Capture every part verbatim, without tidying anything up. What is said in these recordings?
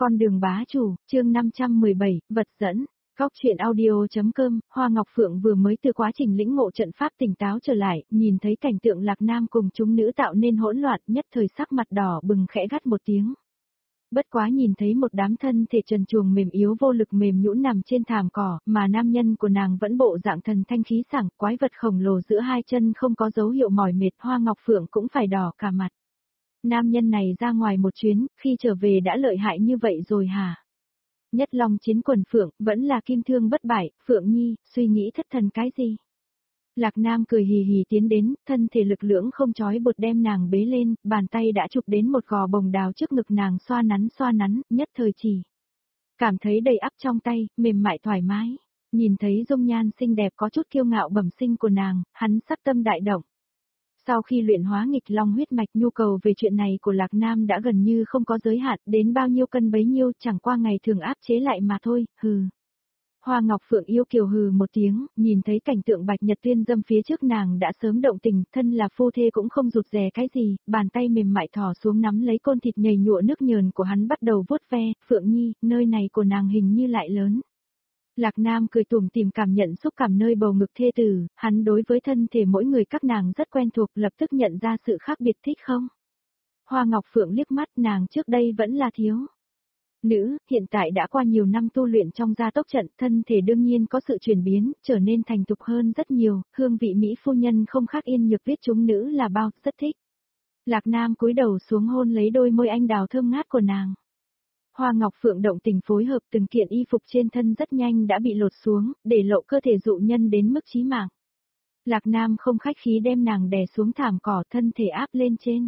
Con đường bá chủ, chương năm trăm mười bảy, vật dẫn. Góc truyện audio.com, Hoa Ngọc Phượng vừa mới từ quá trình lĩnh ngộ trận pháp tỉnh táo trở lại, nhìn thấy cảnh tượng Lạc Nam cùng chúng nữ tạo nên hỗn loạn, nhất thời sắc mặt đỏ bừng khẽ gắt một tiếng. Bất quá nhìn thấy một đám thân thể trần truồng mềm yếu vô lực mềm nhũn nằm trên thảm cỏ, mà nam nhân của nàng vẫn bộ dạng thần thanh khí sảng, quái vật khổng lồ giữa hai chân không có dấu hiệu mỏi mệt, Hoa Ngọc Phượng cũng phải đỏ cả mặt. Nam nhân này ra ngoài một chuyến, khi trở về đã lợi hại như vậy rồi hả? Nhất Long chiến quần Phượng, vẫn là kim thương bất bại, Phượng Nhi, suy nghĩ thất thần cái gì? Lạc Nam cười hì hì tiến đến, thân thể lực lưỡng không chói buộc đem nàng bế lên, bàn tay đã chụp đến một gò bồng đào trước ngực nàng xoa nắn xoa nắn, nhất thời chỉ. Cảm thấy đầy ắp trong tay, mềm mại thoải mái. Nhìn thấy dung nhan xinh đẹp có chút kiêu ngạo bẩm sinh của nàng, hắn sắc tâm đại động. Sau khi luyện hóa nghịch long huyết mạch, nhu cầu về chuyện này của Lạc Nam đã gần như không có giới hạn, đến bao nhiêu cân bấy nhiêu, chẳng qua ngày thường áp chế lại mà thôi, hừ. Hoa Ngọc Phượng yêu kiều hừ một tiếng, nhìn thấy cảnh tượng Bạch Nhật Tiên dâm phía trước nàng đã sớm động tình, thân là phu thê cũng không rụt rè cái gì, bàn tay mềm mại thò xuống nắm lấy côn thịt nhầy nhụa nước nhờn của hắn bắt đầu vuốt ve, Phượng Nhi, nơi này của nàng hình như lại lớn. Lạc Nam cười tủm tỉm cảm nhận xúc cảm nơi bầu ngực thê tử, hắn đối với thân thể mỗi người các nàng rất quen thuộc, lập tức nhận ra sự khác biệt thích không? Hoa Ngọc Phượng liếc mắt, nàng trước đây vẫn là thiếu nữ, hiện tại đã qua nhiều năm tu luyện trong gia tốc trận, thân thể đương nhiên có sự chuyển biến, trở nên thành thục hơn rất nhiều, hương vị Mỹ phu nhân không khác Yên Nhược viết chúng nữ là bao, rất thích. Lạc Nam cúi đầu xuống hôn lấy đôi môi anh đào thơm ngát của nàng. Hoa Ngọc Phượng động tình phối hợp, từng kiện y phục trên thân rất nhanh đã bị lột xuống, để lộ cơ thể dụ nhân đến mức chí mạng. Lạc Nam không khách khí đem nàng đè xuống thảm cỏ, thân thể áp lên trên.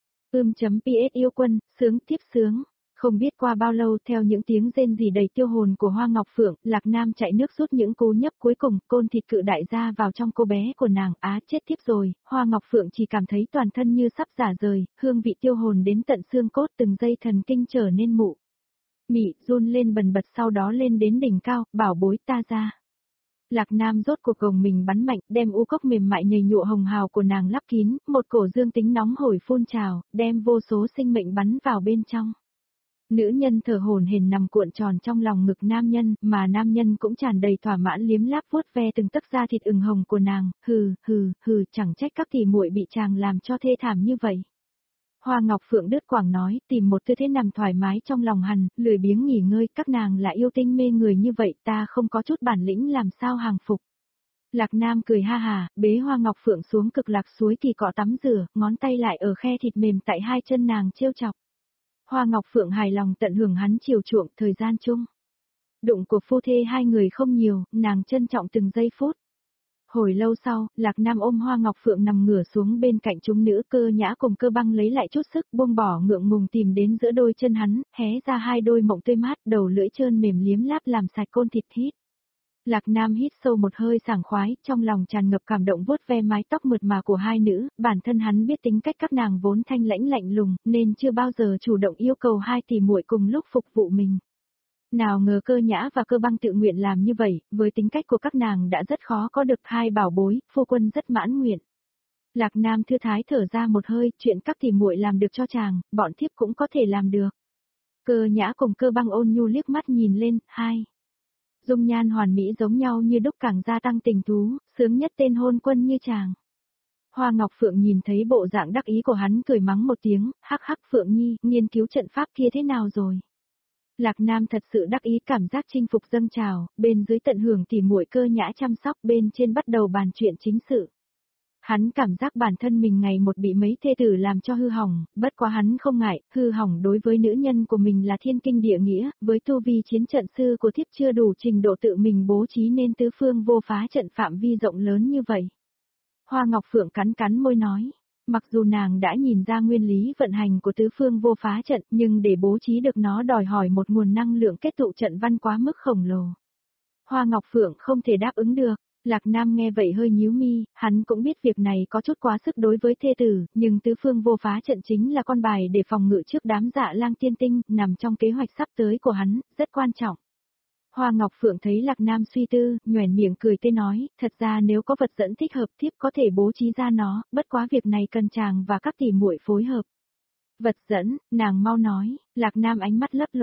Ưm.ps yêu quân, sướng tiếp sướng. Không biết qua bao lâu, theo những tiếng rên rỉ đầy tiêu hồn của Hoa Ngọc Phượng, Lạc Nam chạy nước rút những cú nhấp cuối cùng, côn thịt cự đại ra vào trong cô bé của nàng, á chết tiếp rồi, Hoa Ngọc Phượng chỉ cảm thấy toàn thân như sắp rã rời, hương vị tiêu hồn đến tận xương cốt, từng dây thần kinh trở nên mụ mị, run lên bần bật, sau đó lên đến đỉnh cao, bảo bối ta ra. Lạc Nam rốt cuộc gồng mình bắn mạnh, đem u cốc mềm mại nhầy nhụa hồng hào của nàng lắp kín, một cổ dương tính nóng hổi phun trào, đem vô số sinh mệnh bắn vào bên trong. Nữ nhân thở hổn hển nằm cuộn tròn trong lòng ngực nam nhân, mà nam nhân cũng tràn đầy thỏa mãn liếm láp vuốt ve từng tấc da thịt ửng hồng của nàng, hừ, hừ, hừ, chẳng trách các tỷ muội bị chàng làm cho thê thảm như vậy. Hoa Ngọc Phượng đứt quãng nói, tìm một tư thế nằm thoải mái trong lòng hắn, lười biếng nghỉ ngơi, các nàng là yêu tinh mê người như vậy, ta không có chút bản lĩnh làm sao hàng phục. Lạc Nam cười ha hà, bế Hoa Ngọc Phượng xuống cực lạc suối kỳ cọ tắm rửa, ngón tay lại ở khe thịt mềm tại hai chân nàng trêu chọc. Hoa Ngọc Phượng hài lòng tận hưởng hắn chiều chuộng thời gian chung. Đụng của phu thê hai người không nhiều, nàng trân trọng từng giây phút. Hồi lâu sau, Lạc Nam ôm Hoa Ngọc Phượng nằm ngửa xuống bên cạnh chúng nữ, Cơ Nhã cùng Cơ Băng lấy lại chút sức, buông bỏ ngượng ngùng tìm đến giữa đôi chân hắn, hé ra hai đôi mộng tươi mát, đầu lưỡi trơn mềm liếm láp làm sạch côn thịt hít. Lạc Nam hít sâu một hơi sảng khoái, trong lòng tràn ngập cảm động vuốt ve mái tóc mượt mà của hai nữ, bản thân hắn biết tính cách các nàng vốn thanh lãnh lạnh lùng, nên chưa bao giờ chủ động yêu cầu hai tỷ muội cùng lúc phục vụ mình. Nào ngờ Cơ Nhã và Cơ Băng tự nguyện làm như vậy, với tính cách của các nàng đã rất khó có được hai bảo bối, phu quân rất mãn nguyện. Lạc Nam thư thái thở ra một hơi, chuyện các tỷ muội làm được cho chàng, bọn thiếp cũng có thể làm được. Cơ Nhã cùng Cơ Băng ôn nhu liếc mắt nhìn lên, hai dung nhan hoàn mỹ giống nhau như đúc càng gia tăng tình thú, sướng nhất tên hôn quân như chàng. Hoa Ngọc Phượng nhìn thấy bộ dạng đắc ý của hắn cười mắng một tiếng, hắc hắc Phượng Nhi, nghiên cứu trận pháp kia thế nào rồi? Lạc Nam thật sự đắc ý, cảm giác chinh phục dâng trào, bên dưới tận hưởng tỉ muội Cơ Nhã chăm sóc, bên trên bắt đầu bàn chuyện chính sự. Hắn cảm giác bản thân mình ngày một bị mấy thê tử làm cho hư hỏng, bất quá hắn không ngại, hư hỏng đối với nữ nhân của mình là thiên kinh địa nghĩa, với tu vi chiến trận sư của thiếp chưa đủ trình độ tự mình bố trí nên tứ phương vô phá trận phạm vi rộng lớn như vậy. Hoa Ngọc Phượng cắn cắn môi nói, mặc dù nàng đã nhìn ra nguyên lý vận hành của tứ phương vô phá trận, nhưng để bố trí được nó đòi hỏi một nguồn năng lượng kết tụ trận văn quá mức khổng lồ. Hoa Ngọc Phượng không thể đáp ứng được. Lạc Nam nghe vậy hơi nhíu mi, hắn cũng biết việc này có chút quá sức đối với thê tử, nhưng tứ phương vô phá trận chính là con bài để phòng ngự trước đám Dạ Lang tiên tinh, nằm trong kế hoạch sắp tới của hắn, rất quan trọng. Hoa Ngọc Phượng thấy Lạc Nam suy tư, nhoẻn miệng cười tê nói, thật ra nếu có vật dẫn thích hợp thiếp có thể bố trí ra nó, bất quá việc này cần chàng và các tỷ muội phối hợp. Vật dẫn, nàng mau nói, Lạc Nam ánh mắt lấp lóe.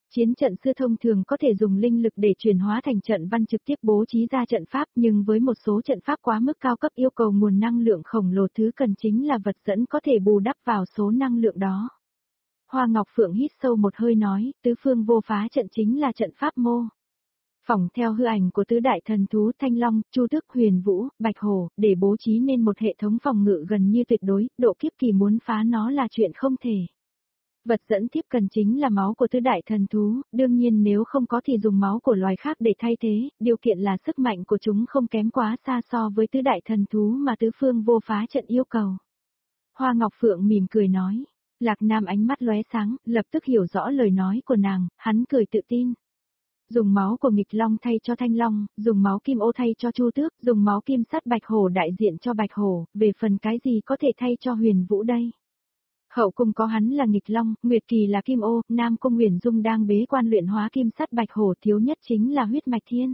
Chiến trận sư thông thường có thể dùng linh lực để chuyển hóa thành trận văn trực tiếp bố trí ra trận pháp, nhưng với một số trận pháp quá mức cao cấp yêu cầu nguồn năng lượng khổng lồ, thứ cần chính là vật dẫn có thể bù đắp vào số năng lượng đó. Hoa Ngọc Phượng hít sâu một hơi nói, tứ phương vô phá trận chính là trận pháp mô. Phỏng theo hư ảnh của tứ đại thần thú Thanh Long, Chu Tước, Huyền Vũ, Bạch Hổ, để bố trí nên một hệ thống phòng ngự gần như tuyệt đối, độ kiếp kỳ muốn phá nó là chuyện không thể. Vật dẫn tiếp cần chính là máu của tứ đại thần thú, đương nhiên nếu không có thì dùng máu của loài khác để thay thế, điều kiện là sức mạnh của chúng không kém quá xa so với tứ đại thần thú mà tứ phương vô phá trận yêu cầu. Hoa Ngọc Phượng mỉm cười nói, Lạc Nam ánh mắt lóe sáng, lập tức hiểu rõ lời nói của nàng, hắn cười tự tin. Dùng máu của nghịch long thay cho thanh long, dùng máu kim ô thay cho chu tước, dùng máu kim sắt bạch hổ đại diện cho bạch hổ, về phần cái gì có thể thay cho huyền vũ đây. Hậu cung có hắn là nghịch long, nguyệt kỳ là kim ô, nam cung huyền dung đang bế quan luyện hóa kim sắt bạch hổ, thiếu nhất chính là huyết mạch thiên.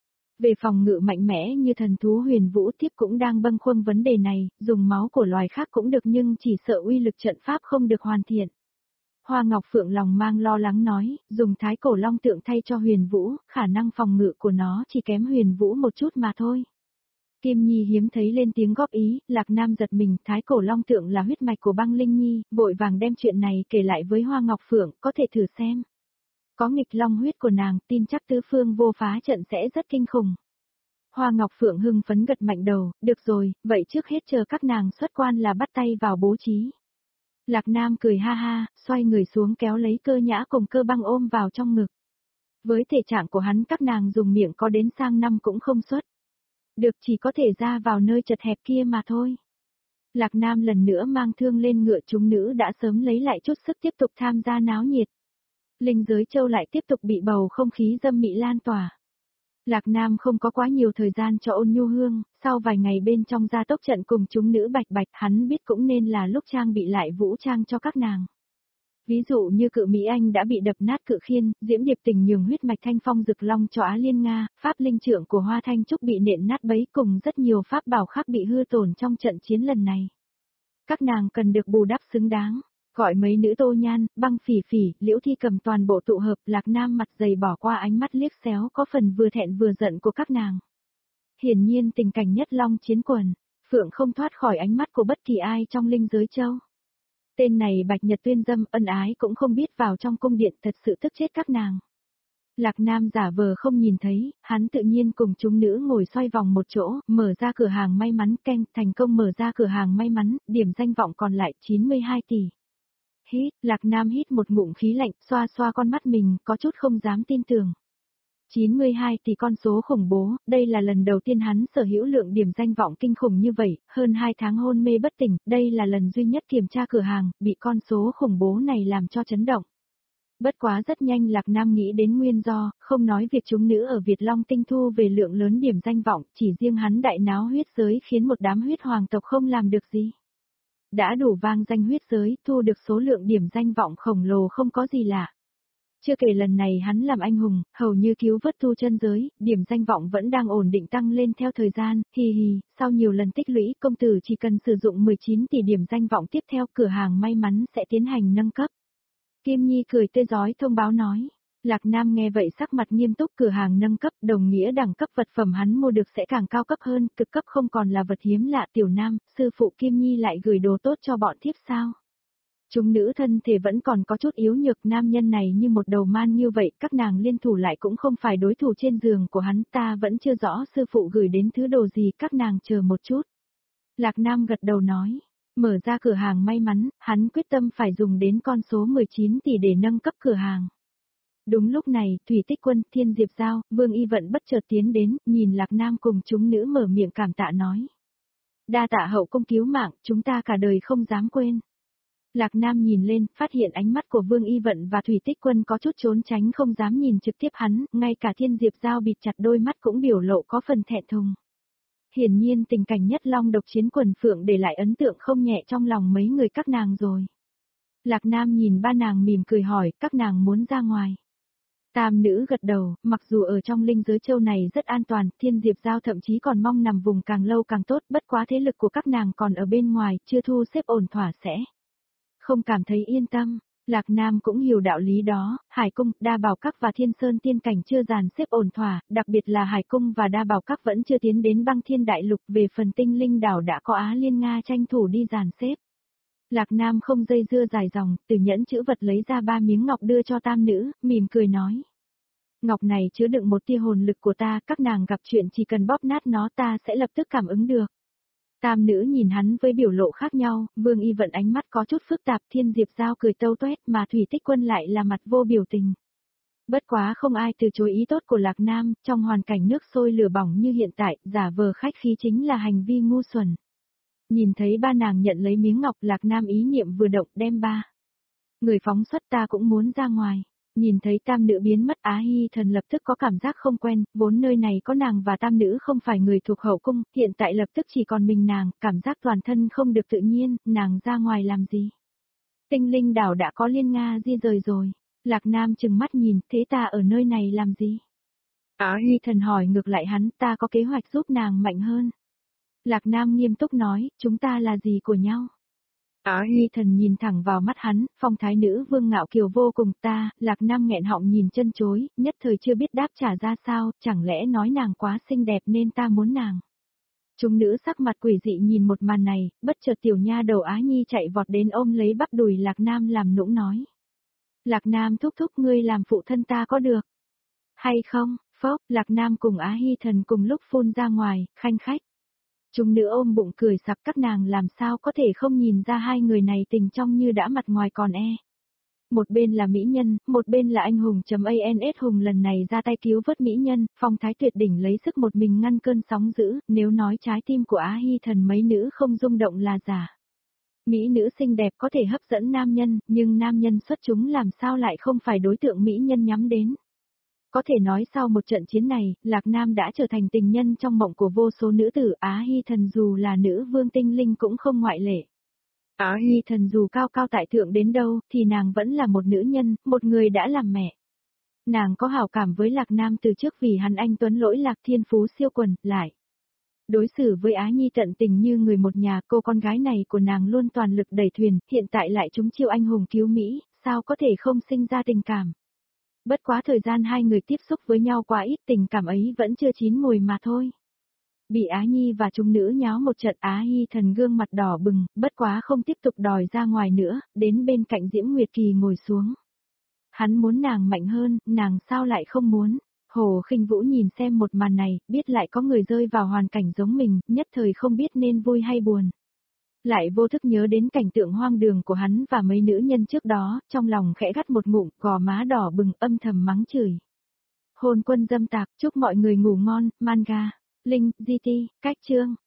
Về phòng ngự mạnh mẽ như thần thú huyền vũ tiếp cũng đang bâng khuâng vấn đề này, dùng máu của loài khác cũng được nhưng chỉ sợ uy lực trận pháp không được hoàn thiện. Hoa Ngọc Phượng lòng mang lo lắng nói, dùng thái cổ long tượng thay cho huyền vũ, khả năng phòng ngự của nó chỉ kém huyền vũ một chút mà thôi. Kim Nhi hiếm thấy lên tiếng góp ý, Lạc Nam giật mình, thái cổ long tượng là huyết mạch của băng Linh Nhi, vội vàng đem chuyện này kể lại với Hoa Ngọc Phượng, có thể thử xem. Có nghịch long huyết của nàng, tin chắc tứ phương vô phá trận sẽ rất kinh khủng. Hoa Ngọc Phượng hưng phấn gật mạnh đầu, được rồi, vậy trước hết chờ các nàng xuất quan là bắt tay vào bố trí. Lạc Nam cười ha ha, xoay người xuống kéo lấy Cơ Nhã cùng Cơ Băng ôm vào trong ngực. Với thể trạng của hắn các nàng dùng miệng có đến sang năm cũng không xuất. Được chỉ có thể ra vào nơi chật hẹp kia mà thôi. Lạc Nam lần nữa mang thương lên ngựa, chúng nữ đã sớm lấy lại chút sức tiếp tục tham gia náo nhiệt. Linh giới châu lại tiếp tục bị bầu không khí dâm mị lan tỏa. Lạc Nam không có quá nhiều thời gian cho Ôn Nhu Hương, sau vài ngày bên trong gia tốc trận cùng chúng nữ bạch bạch, hắn biết cũng nên là lúc trang bị lại vũ trang cho các nàng. Ví dụ như Cự Mỹ Anh đã bị đập nát cự khiên, Diễm Điệp Tình nhường huyết mạch thanh phong rực long cho Á Liên Nga, pháp linh trưởng của Hoa Thanh Trúc bị nện nát bấy, cùng rất nhiều pháp bảo khác bị hư tổn trong trận chiến lần này. Các nàng cần được bù đắp xứng đáng. Gọi mấy nữ Tô Nhan, Băng Phỉ Phỉ, Liễu Thi Cầm toàn bộ tụ hợp, Lạc Nam mặt dày bỏ qua ánh mắt liếc xéo có phần vừa thẹn vừa giận của các nàng. Hiển nhiên tình cảnh nhất long chiến quần, Phượng không thoát khỏi ánh mắt của bất kỳ ai trong linh giới châu. Tên này Bạch Nhật Tuyên dâm, ân ái cũng không biết vào trong cung điện, thật sự tức chết các nàng. Lạc Nam giả vờ không nhìn thấy, hắn tự nhiên cùng chúng nữ ngồi xoay vòng một chỗ, mở ra cửa hàng may mắn, keng, thành công mở ra cửa hàng may mắn, điểm danh vọng còn lại chín mươi hai tỷ. Hít, Lạc Nam hít một ngụm khí lạnh, xoa xoa con mắt mình, có chút không dám tin tưởng. chín mươi hai tỷ con số khủng bố, đây là lần đầu tiên hắn sở hữu lượng điểm danh vọng kinh khủng như vậy, hơn hai tháng hôn mê bất tỉnh, đây là lần duy nhất kiểm tra cửa hàng, bị con số khủng bố này làm cho chấn động. Bất quá rất nhanh Lạc Nam nghĩ đến nguyên do, không nói việc chúng nữ ở Việt Long Tinh thu về lượng lớn điểm danh vọng, chỉ riêng hắn đại náo huyết giới khiến một đám huyết hoàng tộc không làm được gì. Đã đủ vang danh huyết giới, thu được số lượng điểm danh vọng khổng lồ không có gì lạ. Chưa kể lần này hắn làm anh hùng, hầu như cứu vớt tu chân giới, điểm danh vọng vẫn đang ổn định tăng lên theo thời gian, hì hì, sau nhiều lần tích lũy công tử chỉ cần sử dụng mười chín tỷ điểm danh vọng tiếp theo cửa hàng may mắn sẽ tiến hành nâng cấp. Kim Nhi cười tươi rói thông báo nói. Lạc Nam nghe vậy sắc mặt nghiêm túc, cửa hàng nâng cấp đồng nghĩa đẳng cấp vật phẩm hắn mua được sẽ càng cao cấp hơn, cực cấp không còn là vật hiếm lạ. Tiểu Nam, sư phụ Kim Nhi lại gửi đồ tốt cho bọn thiếp sao? Chúng nữ thân thể vẫn còn có chút yếu nhược, nam nhân này như một đầu man như vậy, các nàng liên thủ lại cũng không phải đối thủ trên giường của hắn, ta vẫn chưa rõ sư phụ gửi đến thứ đồ gì, các nàng chờ một chút. Lạc Nam gật đầu nói. Mở ra cửa hàng may mắn, hắn quyết tâm phải dùng đến con số mười chín tỷ để nâng cấp cửa hàng. Đúng lúc này, Thủy Tích Quân, Thiên Diệp Giao, Vương Y Vận bất chợt tiến đến, nhìn Lạc Nam cùng chúng nữ mở miệng cảm tạ nói. Đa tạ hậu cung cứu mạng, chúng ta cả đời không dám quên. Lạc Nam nhìn lên, phát hiện ánh mắt của Vương Y Vận và Thủy Tích Quân có chút trốn tránh không dám nhìn trực tiếp hắn, ngay cả Thiên Diệp Giao bịt chặt đôi mắt cũng biểu lộ có phần thẹn thùng. Hiển nhiên tình cảnh nhất long độc chiến quần phượng để lại ấn tượng không nhẹ trong lòng mấy người các nàng rồi. Lạc Nam nhìn ba nàng mỉm cười hỏi, các nàng muốn ra ngoài. Tam nữ gật đầu, mặc dù ở trong linh giới châu này rất an toàn, Thiên Diệp Giao thậm chí còn mong nằm vùng càng lâu càng tốt, bất quá thế lực của các nàng còn ở bên ngoài, chưa thu xếp ổn thỏa sẽ. Không cảm thấy yên tâm, Lạc Nam cũng hiểu đạo lý đó, Hải Cung, Đa Bảo Các và Thiên Sơn Tiên Cảnh chưa dàn xếp ổn thỏa, đặc biệt là Hải Cung và Đa Bảo Các vẫn chưa tiến đến Băng Thiên Đại Lục, về phần Tinh Linh Đảo đã có Á Liên Nga tranh thủ đi dàn xếp. Lạc Nam không dây dưa dài dòng, từ nhẫn chữ vật lấy ra ba miếng ngọc đưa cho tam nữ, mỉm cười nói. Ngọc này chứa đựng một tia hồn lực của ta, các nàng gặp chuyện chỉ cần bóp nát nó ta sẽ lập tức cảm ứng được. Tam nữ nhìn hắn với biểu lộ khác nhau, Vương Y Vận ánh mắt có chút phức tạp, Thiên Diệp Giao cười tâu tuét mà Thủy Tích Quân lại là mặt vô biểu tình. Bất quá không ai từ chối ý tốt của Lạc Nam, trong hoàn cảnh nước sôi lửa bỏng như hiện tại, giả vờ khách khí chính là hành vi ngu xuẩn. Nhìn thấy ba nàng nhận lấy miếng ngọc, Lạc Nam ý niệm vừa động đem ba. Người phóng xuất ta cũng muốn ra ngoài. Nhìn thấy tam nữ biến mất, Á Hy Thần lập tức có cảm giác không quen, vốn nơi này có nàng và tam nữ không phải người thuộc hậu cung, hiện tại lập tức chỉ còn mình nàng, cảm giác toàn thân không được tự nhiên, nàng ra ngoài làm gì? Tinh Linh Đảo đã có Liên Nga di rời rồi. Lạc Nam chừng mắt nhìn, thế ta ở nơi này làm gì? Á Hy Thần hỏi ngược lại hắn, ta có kế hoạch giúp nàng mạnh hơn. Lạc Nam nghiêm túc nói, chúng ta là gì của nhau? Á Hy Thần nhìn thẳng vào mắt hắn, phong thái nữ vương ngạo kiều vô cùng, ta, Lạc Nam nghẹn họng nhìn chân chối, nhất thời chưa biết đáp trả ra sao, chẳng lẽ nói nàng quá xinh đẹp nên ta muốn nàng. Chúng nữ sắc mặt quỷ dị nhìn một màn này, bất chợt tiểu nha đầu Á Nhi chạy vọt đến ôm lấy bắp đùi Lạc Nam làm nũng nói. Lạc Nam thúc thúc ngươi làm phụ thân ta có được? Hay không, phốc, Lạc Nam cùng Á Hy Thần cùng lúc phun ra ngoài, khanh khách. Chúng nữ ôm bụng cười sặc, các nàng làm sao có thể không nhìn ra hai người này tình trong như đã mặt ngoài còn e. Một bên là mỹ nhân, một bên là anh hùng chấm ans hùng lần này ra tay cứu vớt mỹ nhân, phong thái tuyệt đỉnh lấy sức một mình ngăn cơn sóng dữ, nếu nói trái tim của Á Hy Thần mấy nữ không rung động là giả. Mỹ nữ xinh đẹp có thể hấp dẫn nam nhân, nhưng nam nhân xuất chúng làm sao lại không phải đối tượng mỹ nhân nhắm đến. Có thể nói sau một trận chiến này, Lạc Nam đã trở thành tình nhân trong mộng của vô số nữ tử, Á Hy Thần dù là nữ vương tinh linh cũng không ngoại lệ. Á Hy Thần dù cao cao tại thượng đến đâu, thì nàng vẫn là một nữ nhân, một người đã làm mẹ. Nàng có hảo cảm với Lạc Nam từ trước vì hắn anh tuấn lỗi lạc thiên phú siêu quần, lại. Đối xử với Á Nhi tận tình như người một nhà, cô con gái này của nàng luôn toàn lực đẩy thuyền, hiện tại lại trúng chiêu anh hùng cứu Mỹ, sao có thể không sinh ra tình cảm. Bất quá thời gian hai người tiếp xúc với nhau quá ít, tình cảm ấy vẫn chưa chín mùi mà thôi. Bị Á Nhi và chúng nữ nháo một trận, Á Hy Thần gương mặt đỏ bừng, bất quá không tiếp tục đòi ra ngoài nữa, đến bên cạnh Diễm Nguyệt Kỳ ngồi xuống. Hắn muốn nàng mạnh hơn, nàng sao lại không muốn? Hồ Khinh Vũ nhìn xem một màn này, biết lại có người rơi vào hoàn cảnh giống mình, nhất thời không biết nên vui hay buồn. Lại vô thức nhớ đến cảnh tượng hoang đường của hắn và mấy nữ nhân trước đó, trong lòng khẽ gắt một ngụm, gò má đỏ bừng âm thầm mắng chửi. Hôn quân dâm tạp, chúc mọi người ngủ ngon, manga, link, giê tê, cách chương.